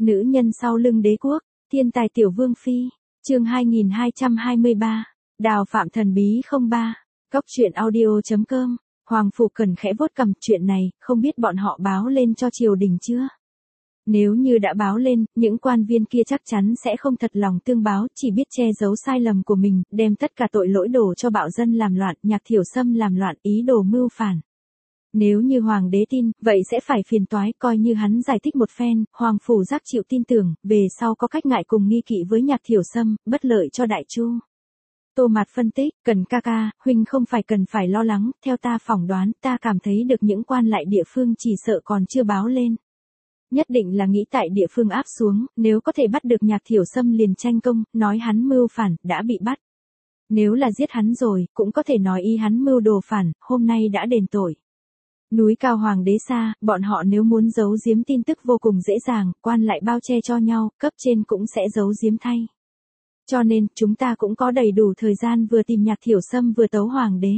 Nữ nhân sau lưng đế quốc, thiên tài tiểu vương phi, chương 2223, đào phạm thần bí 03, góc truyện audio.com, Hoàng Phủ Cần khẽ vuốt cằm, chuyện này, không biết bọn họ báo lên cho triều đình chưa? Nếu như đã báo lên, những quan viên kia chắc chắn sẽ không thật lòng tương báo, chỉ biết che giấu sai lầm của mình, đem tất cả tội lỗi đổ cho bạo dân làm loạn, Nhạc Thiểu Sâm làm loạn, ý đồ mưu phản. Nếu như hoàng đế tin, vậy sẽ phải phiền toái, coi như hắn giải thích một phen, Hoàng Phủ Giác chịu tin tưởng, về sau có cách ngại cùng nghi kỵ với Nhạc Thiểu Sâm, bất lợi cho đại chu. Tô Mạt phân tích, Cần ca ca, huynh không phải cần phải lo lắng, theo ta phỏng đoán, ta cảm thấy được những quan lại địa phương chỉ sợ còn chưa báo lên. Nhất định là nghĩ tại địa phương áp xuống, nếu có thể bắt được Nhạc Thiểu Sâm liền tranh công, nói hắn mưu phản, đã bị bắt. Nếu là giết hắn rồi, cũng có thể nói y hắn mưu đồ phản, hôm nay đã đền tội. Núi cao hoàng đế xa, bọn họ nếu muốn giấu giếm tin tức vô cùng dễ dàng, quan lại bao che cho nhau, cấp trên cũng sẽ giấu giếm thay. Cho nên, chúng ta cũng có đầy đủ thời gian vừa tìm Nhạc Thiểu Sâm vừa tấu hoàng đế.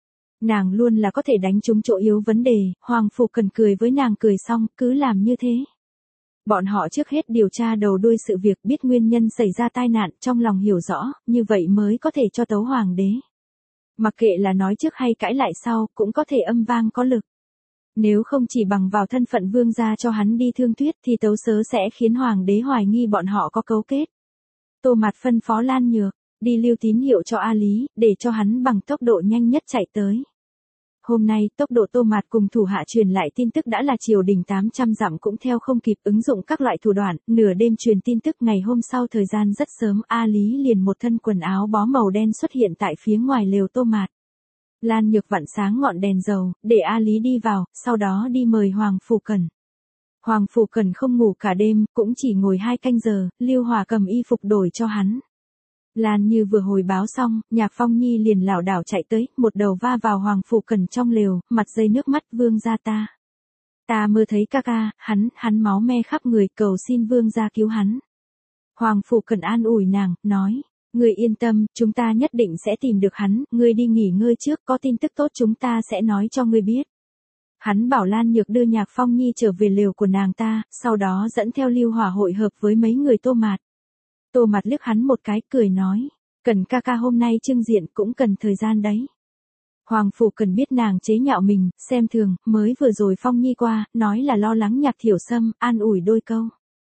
Nàng luôn là có thể đánh trúng chỗ yếu vấn đề, Hoàng Phủ Cần cười với nàng cười xong, cứ làm như thế. Bọn họ trước hết điều tra đầu đuôi sự việc, biết nguyên nhân xảy ra tai nạn, trong lòng hiểu rõ, như vậy mới có thể cho tấu hoàng đế. Mặc kệ là nói trước hay cãi lại sau, cũng có thể âm vang có lực. Nếu không chỉ bằng vào thân phận vương gia cho hắn đi thương thuyết thì tấu sớ sẽ khiến hoàng đế hoài nghi bọn họ có cấu kết. Tô Mạt phân phó Lan Nhược, đi lưu tín hiệu cho A Lý, để cho hắn bằng tốc độ nhanh nhất chạy tới. Hôm nay, tốc độ Tô Mạt cùng thủ hạ truyền lại tin tức đã là triều đình 800 dặm cũng theo không kịp, ứng dụng các loại thủ đoạn, nửa đêm truyền tin tức, ngày hôm sau thời gian rất sớm, A Lý liền một thân quần áo bó màu đen xuất hiện tại phía ngoài lều Tô Mạt. Lan Nhược vặn sáng ngọn đèn dầu, để A Lý đi vào, sau đó đi mời Hoàng Phủ Cần. Hoàng Phủ Cần không ngủ cả đêm, cũng chỉ ngồi 2 canh giờ, Lưu Hòa cầm y phục đổi cho hắn. Lan Như vừa hồi báo xong, Nhạc Phong Nhi liền lảo đảo chạy tới, một đầu va vào Hoàng Phủ Cần trong lều, mặt dây nước mắt, vương gia ta. Ta mơ thấy ca ca, hắn máu me khắp người, cầu xin vương gia cứu hắn. Hoàng Phủ Cần an ủi nàng, nói, ngươi yên tâm, chúng ta nhất định sẽ tìm được hắn, ngươi đi nghỉ ngơi trước, có tin tức tốt chúng ta sẽ nói cho ngươi biết. Hắn bảo Lan Nhược đưa Nhạc Phong Nhi trở về lều của nàng ta, sau đó dẫn theo Lưu Hòa hội hợp với mấy người Tô Mạt. Tô Mạt liếc hắn một cái, cười nói, Cần ca ca hôm nay trưng diện cũng cần thời gian đấy. Hoàng Phủ Cần biết nàng chế nhạo mình, xem thường, mới vừa rồi Phong Nhi qua, nói là lo lắng Nhạc Thiểu Sâm, an ủi đôi câu.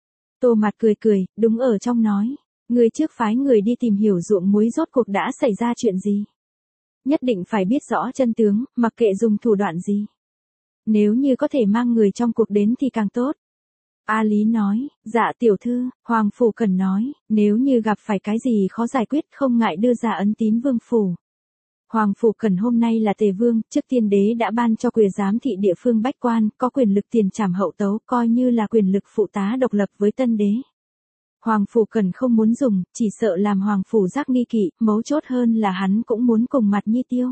Tô Mạt cười, đúng ở trong nói, người trước phái người đi tìm hiểu ruộng muối rốt cuộc đã xảy ra chuyện gì. Nhất định phải biết rõ chân tướng, mặc kệ dùng thủ đoạn gì. Nếu như có thể mang người trong cuộc đến thì càng tốt. A Lý nói, dạ tiểu thư, Hoàng Phủ Cần nói, nếu như gặp phải cái gì khó giải quyết không ngại đưa ra ấn tín vương phủ. Hoàng Phủ Cần hôm nay là tề vương, trước tiên đế đã ban cho quyền giám thị địa phương bách quan, có quyền lực tiền trảm hậu tấu, coi như là quyền lực phụ tá độc lập với tân đế. Hoàng Phủ Cần không muốn dùng, chỉ sợ làm Hoàng Phủ Giác nghi kỵ, mấu chốt hơn là hắn cũng muốn cùng Mặt Nhi tiêu.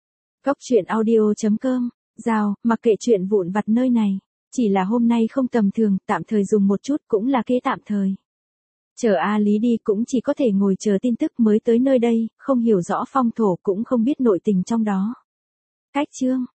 Góc truyện audio.com, Giao, mặc kệ chuyện vụn vặt nơi này. Chỉ là hôm nay không tầm thường, tạm thời dùng một chút cũng là kế tạm thời. Chờ A Lý đi cũng chỉ có thể ngồi chờ tin tức mới tới nơi đây, không hiểu rõ phong thổ cũng không biết nội tình trong đó. Cách chương.